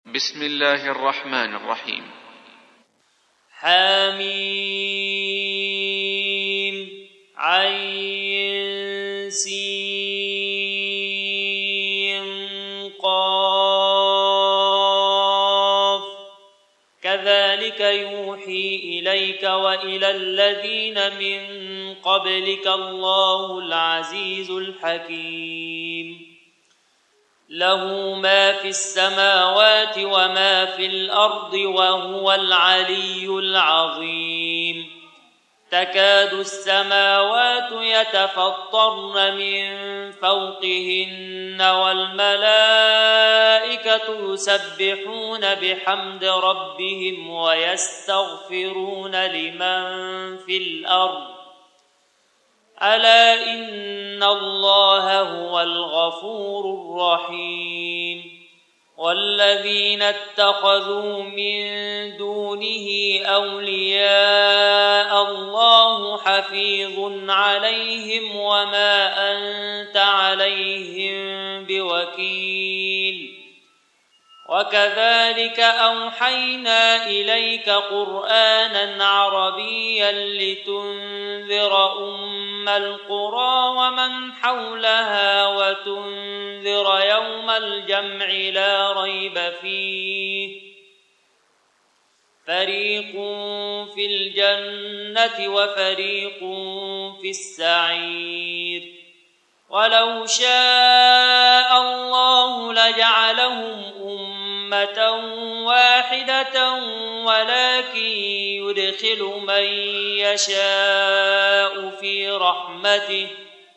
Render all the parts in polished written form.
بسم الله الرحمن الرحيم. حميم عين سين قاف كذلك يوحي إليك وإلى الذين من قبلك الله العزيز الحكيم. له ما في السماوات وما في الأرض وهو العلي العظيم. تكاد السماوات يتفطرن من فوقهن والملائكة يسبحون بحمد ربهم ويستغفرون لمن في الأرض ألا إن الله هو الغفور الرحيم. والذين اتخذوا من دونه أولياء الله حفيظ عليهم وما أنت عليهم بوكيل. وكذلك أوحينا إليك قرآنا عربيا لتنذر أم القرى ومن حولها وتنذر يوم الجمع لا ريب فيه. فريق في الجنة وفريق في السعير. ولو شاء الله لجعلهم أمة واحدة ولكن يدخل من يشاء في رحمته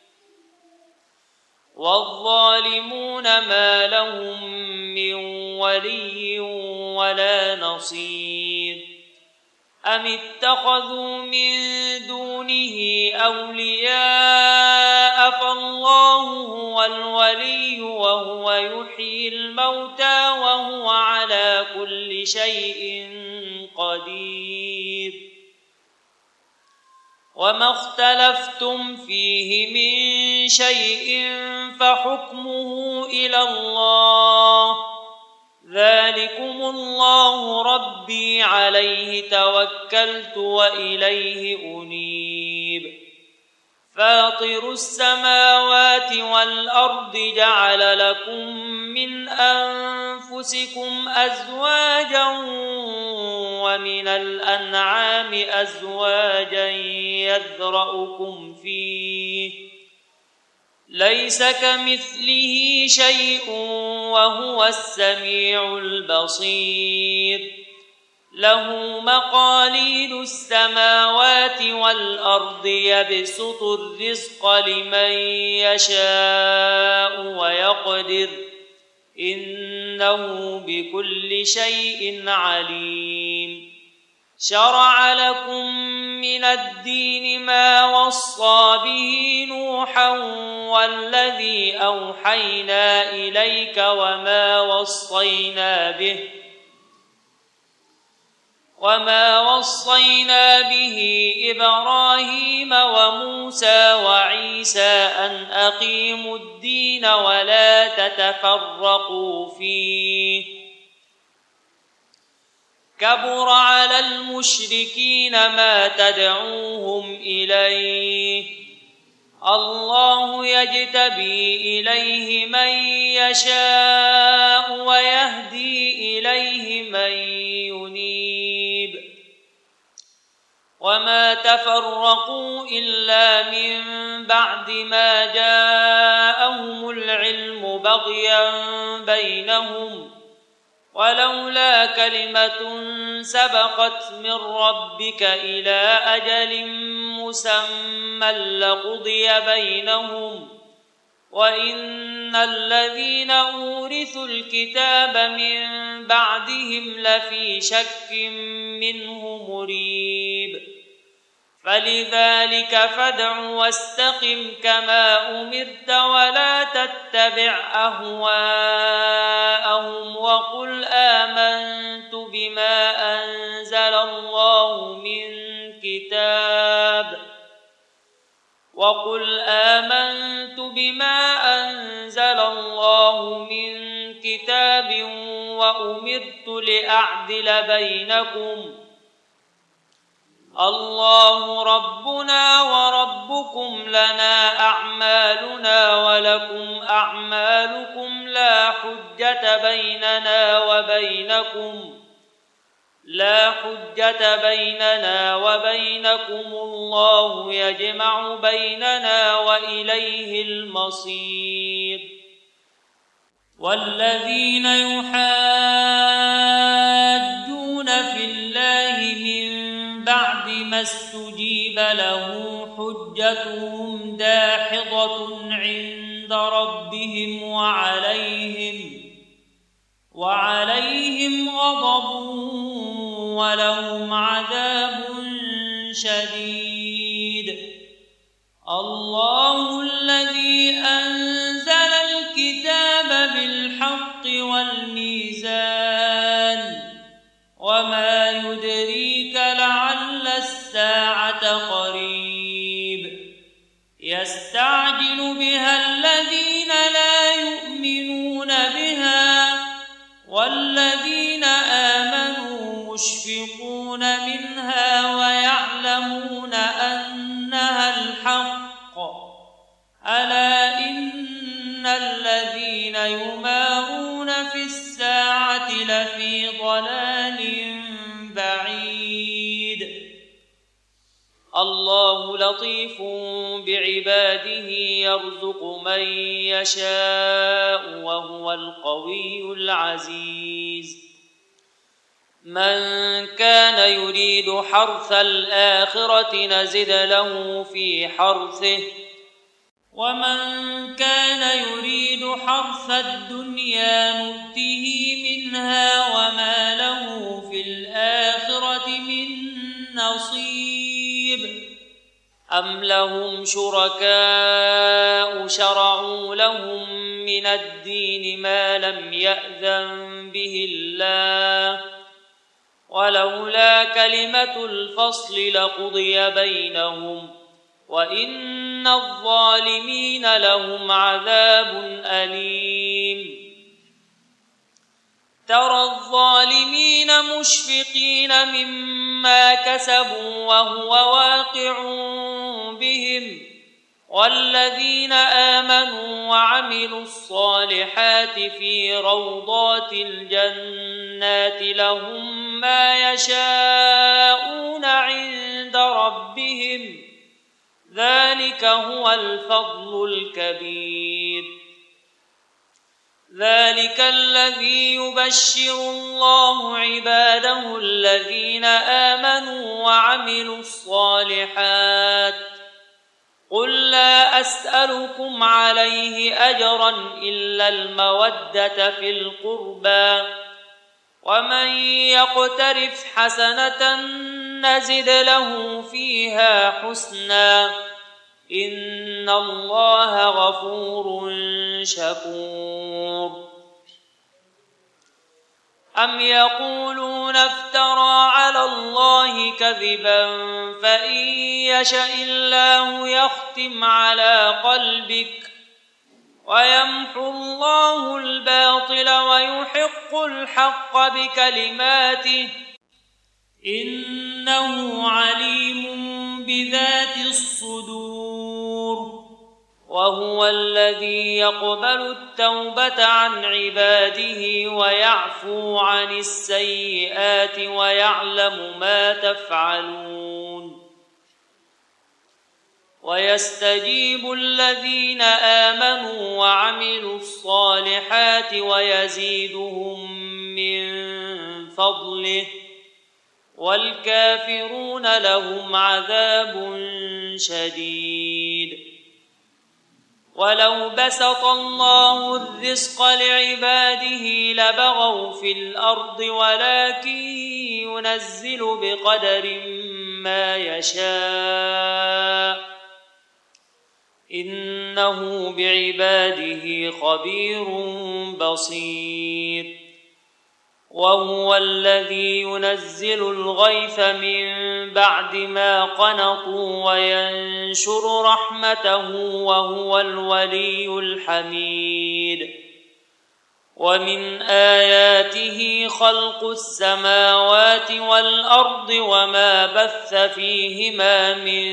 والظالمون ما لهم من ولي ولا نصير. أم اتخذوا من دونه أولياء فالله هو الولي وهو يحيي الموتى وهو على كل شيء قدير. وما اختلفتم فيه من شيء فحكمه إلى الله. ذلكم الله ربي عليه توكلت وإليه أنيب. فاطر السماوات والأرض جعل لكم من أنفسكم أزواجا ومن الأنعام أزواجا يذرأكم فيه ليس كمثله شيء وهو السميع البصير. له مقاليد السماوات والأرض يبسط الرزق لمن يشاء ويقدر إنه بكل شيء عليم. شرع لكم من الدين ما وصى به نوحا والذي أوحينا إليك وما وصينا به إبراهيم وموسى وعيسى أن أقيموا الدين ولا تتفرقوا فيه. كبر على المشركين ما تدعوهم إليه. الله يجتبي إليه من يشاء ويهدي إليه من ينيب. وما تفرقوا إلا من بعد ما جاءهم العلم بغيا بينهم ولولا كلمة سبقت من ربك إلى أجل مسمى لقضي بينهم وإن الذين أورثوا الكتاب من بعدهم لفي شك منه مريب. فلذلك فادع واستقم كما أمرت ولا تتبع أهواءهم وقل آمنت بما أنزل الله من كتاب وقل آمنت بما أنزل الله من كتاب وأمرت لأعدل بينكم الله ربنا وربكم لنا أعمالنا ولكم أعمالكم لا حجة بيننا وبينكم الله يجمع بيننا وإليه المصير والذين يحاجون في الله من بعد ما استجيب له حجتهم داحضة عند ربهم وعليهم غضب ولهم عذاب شديد الله الذي أنزل الكتاب بالحق والميزان وما يدريك لعل الساعة قريب يستعجل بها الذين لا يؤمنون بها والذين آمنوا مشفقون منها ويعلمون أنها الحق ألا إن الذين يمارون في الساعة لفي ضلال بعيد الله لطيف بعباده يرزق من يشاء وهو القوي العزيز من كان يريد حرث الآخرة نزد له في حرثه ومن كان يريد حرث الدنيا نؤته منها وما له في الآخرة من نصيب أم لهم شركاء شرعوا لهم من الدين ما لم يأذن به الله ولولا كلمة الفصل لقضي بينهم وإن الظالمين لهم عذاب أليم ترى الظالمين مشفقين مما كسبوا وهو واقع بهم والذين آمنوا وعملوا الصالحات في روضات الجنات لهم ما يشاءون عند ربهم ذلك هو الفضل الكبير ذلك الذي يبشر الله عباده الذين آمنوا وعملوا الصالحات قل لا أسألكم عليه أجرا إلا المودة في القربى ومن يقترف حسنة نزد له فيها حسنا إن الله غفور شكور أم يقولون افترى على الله كذبا فإن يشأ الله يختم على قلبك ويمحو الله الباطل ويحق الحق بكلماته إنه عليم بذات الصدور وهو الذي يقبل التوبة عن عباده ويعفو عن السيئات ويعلم ما تفعلون ويستجيب الذين آمنوا وعملوا الصالحات ويزيدهم من فضله والكافرون لهم عذاب شديد ولو بسط الله الرزق لعباده لبغوا في الأرض ولكن ينزل بقدر ما يشاء إنه بعباده خبير بصير وهو الذي ينزل الغيث من بعد ما قنطوا وينشر رحمته وهو الولي الحميد ومن آياته خلق السماوات والأرض وما بث فيهما من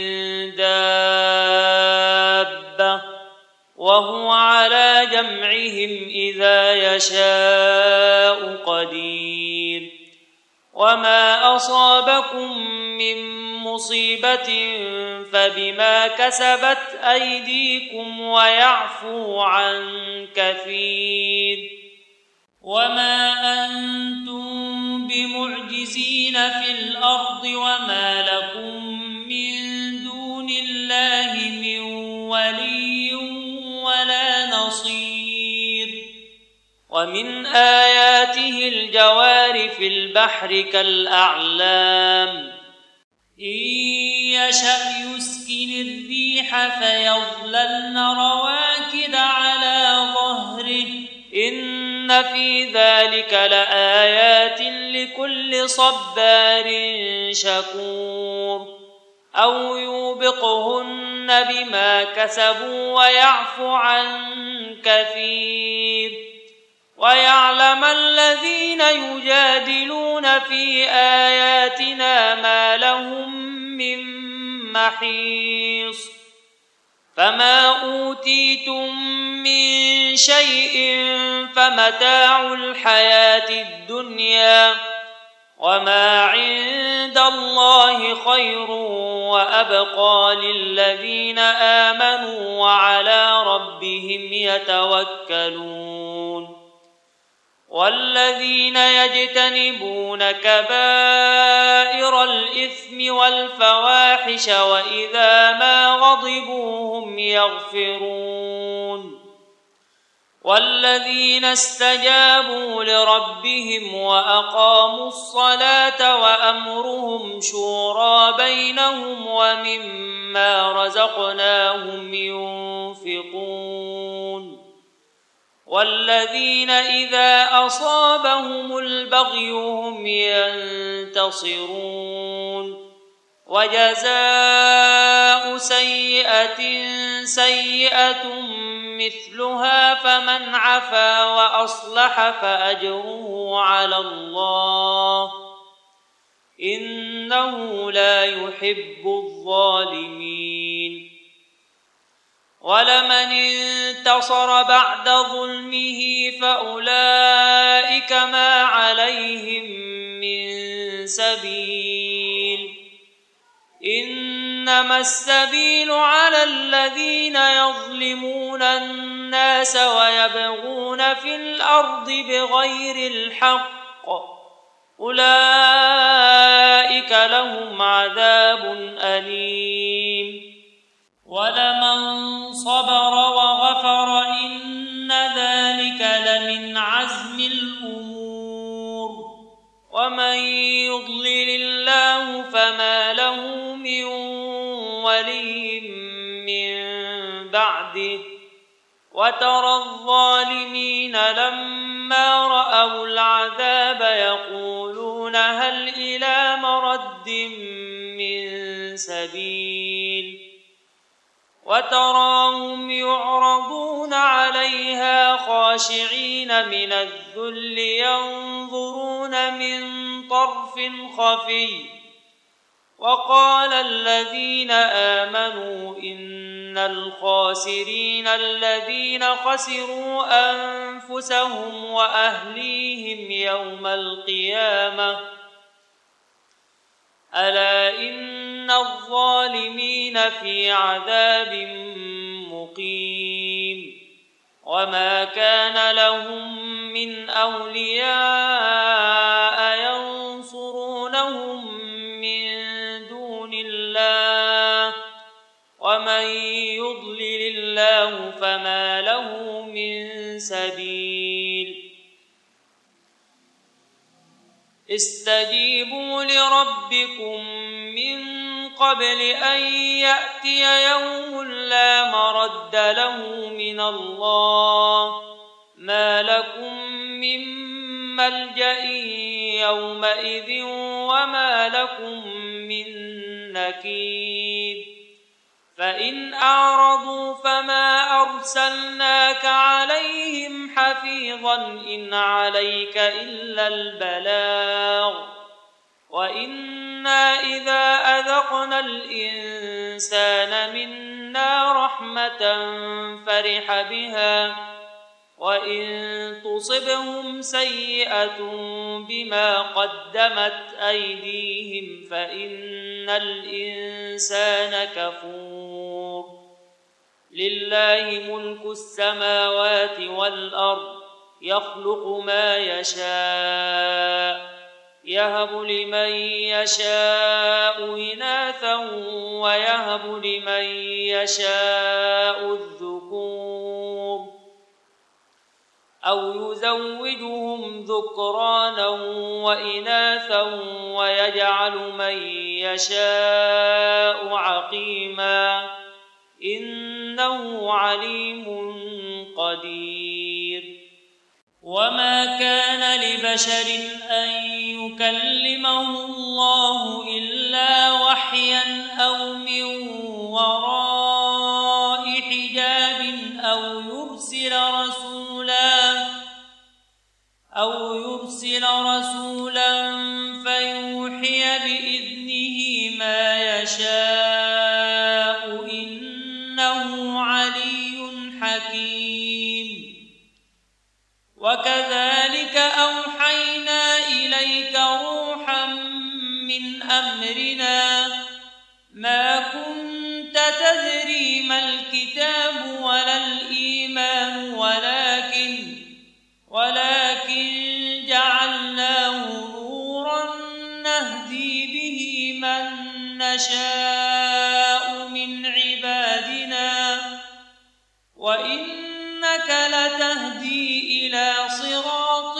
دابة وهو على جمعهم إذا يشاء قدير وما أصابكم من مصيبة فبما كسبت أيديكم ويعفو عن كثير وما أنتم بمعجزين في الأرض وما لكم من دون الله من ولي ولا نصير ومن آياته الجوار في البحر كالأعلام إن يشأ يسكن الريح فيظللن رواكد على ظهره إن في ذلك لآيات لكل صبار شكور أو يوبقهن بما كسبوا ويعفو عن كثير ويعلم الذين يجادلون في آياتنا ما لهم من محيص فما أوتيتم من شيء فمتاع الحياة الدنيا وما عند الله خير وأبقى للذين آمنوا وعلى ربهم يتوكلون والذين يجتنبون كبائر الإثم والفواحش وإذا ما غضبوا هم يغفرون والذين استجابوا لربهم وأقاموا الصلاة وأمرهم شورى بينهم ومما رزقناهم ينفقون والذين إذا أصابهم البغي هم ينتصرون وجزاء سيئة سيئة مثلها فمن عفا وأصلح فأجره على الله إنه لا يحب الظالمين ولمن انتصر بعد ظلمه فأولئك ما عليهم من سبيل إنما السبيل على الذين يظلمون الناس ويبغون في الأرض بغير الحق أولئك لهم عذاب أليم ولمن صبر وغفر إن ذلك لمن عزم الأمور ومن يضلل الله فما له من ولي من بعده وترى الظالمين لما رأوا العذاب يقولون هل إلى مرد من سبيل وتراهم يعرضون عليها خاشعين من الذل ينظرون من طرف خفي وقال الذين آمنوا إن الخاسرين الذين خسروا أنفسهم وأهليهم يوم القيامة ألا إن الظالمين في عذاب مقيم وما كان لهم من أولياء ينصرونهم من دون الله ومن يضلل الله فما له من سبيل استجيبوا لربكم من قبل أن يأتي يوم لا مرد له من الله ما لكم من ملجأ يومئذ وما لكم من نكير فإن أعرضوا فما أرسلناك عليهم حفيظا إن عليك إلا البلاغ وإنا إذا أذقنا الإنسان منا رحمة فرح بها وإن تصبهم سيئة بما قدمت أيديهم فإن الإنسان كفور لله ملك السماوات والأرض يخلق ما يشاء يهب لمن يشاء إناثا ويهب لمن يشاء الذكور أو يزوجهم ذكرانا وإناثا ويجعل من يشاء عقيما إنه عليم قدير وما كان لبشر أن يكلمه الله إلا وحيا أو من وراء حجاب أو يرسل رسولا فيوحي بإذنه ما يشاء إنه علي حكيم وكذلك أوحينا إليك روحا من أمرنا ما كنت تدري ما الكتاب ولا الإيمان ولكن جعلناه نورا نهدي به من نشاء من عبادنا وإنك لتهدي إلى صراط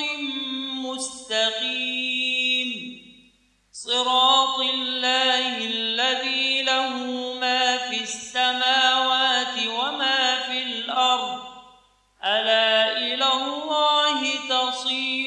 مستقيم صراط الله الذي له ما في السماوات وما في الأرض ألا إلى الله تصير